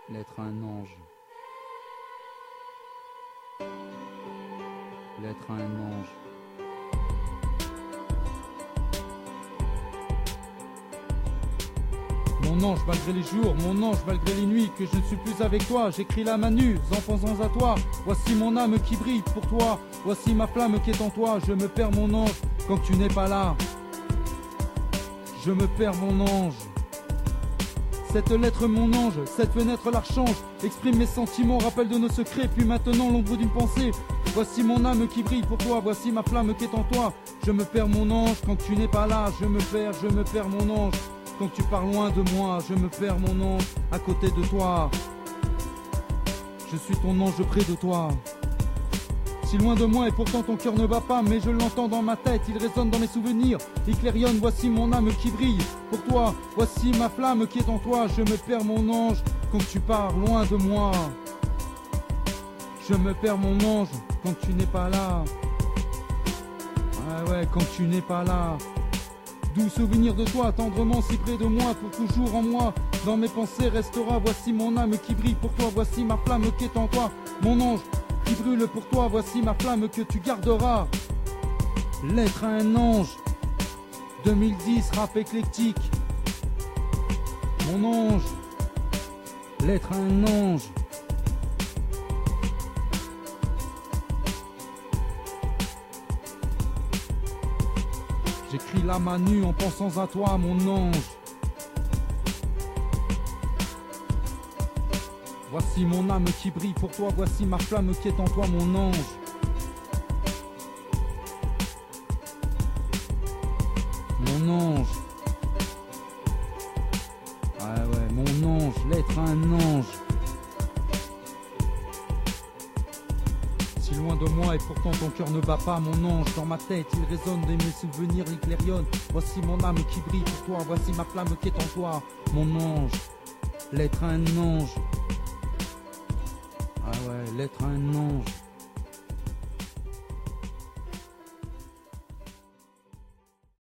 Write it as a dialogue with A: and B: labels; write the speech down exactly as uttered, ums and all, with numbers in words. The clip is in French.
A: L'être un ange. L'être un ange. Mon ange malgré les jours, mon ange malgré les nuits, que je ne suis plus avec toi, j'écris la main nue, enfants sans à toi. Voici mon âme qui brille pour toi, voici ma flamme qui est en toi. Je me perds mon ange quand tu n'es pas là. Je me perds mon ange. Cette lettre mon ange, cette fenêtre l'archange, exprime mes sentiments, rappelle de nos secrets, puis maintenant l'ombre d'une pensée. Voici mon âme qui brille pour toi, voici ma flamme qui est en toi. Je me perds mon ange quand tu n'es pas là, je me perds, je me perds mon ange. Quand tu pars loin de moi, je me perds mon ange à côté de toi. Je suis ton ange près de toi. Si loin de moi et pourtant ton cœur ne bat pas, mais je l'entends dans ma tête, il résonne dans mes souvenirs. Il claironne, voici mon âme qui brille pour toi. Voici ma flamme qui est en toi. Je me perds mon ange quand tu pars loin de moi. Je me perds mon ange quand tu n'es pas là. Ah ouais, quand tu n'es pas là. Doux souvenir de toi, tendrement si près de moi, pour toujours en moi. Dans mes pensées restera, voici mon âme qui brille pour toi. Voici ma flamme qui est en toi. Mon ange qui brûle pour toi, voici ma flamme que tu garderas. L'être à un ange. deux mille dix, rap éclectique. Mon ange. L'être à un ange. J'écris la main nue en pensant à toi, mon ange. Voici mon âme qui brille pour toi, voici ma flamme qui est en toi, mon ange. Mon ange. Ah ouais, mon ange, l'être un ange. Si loin de moi et pourtant ton cœur ne bat pas, mon ange. Dans ma tête il résonne de mes souvenirs, il claironne. Voici mon âme qui brille pour toi, voici ma flamme qui est en toi, mon ange. L'être un ange. Ah ouais, l'être un ange.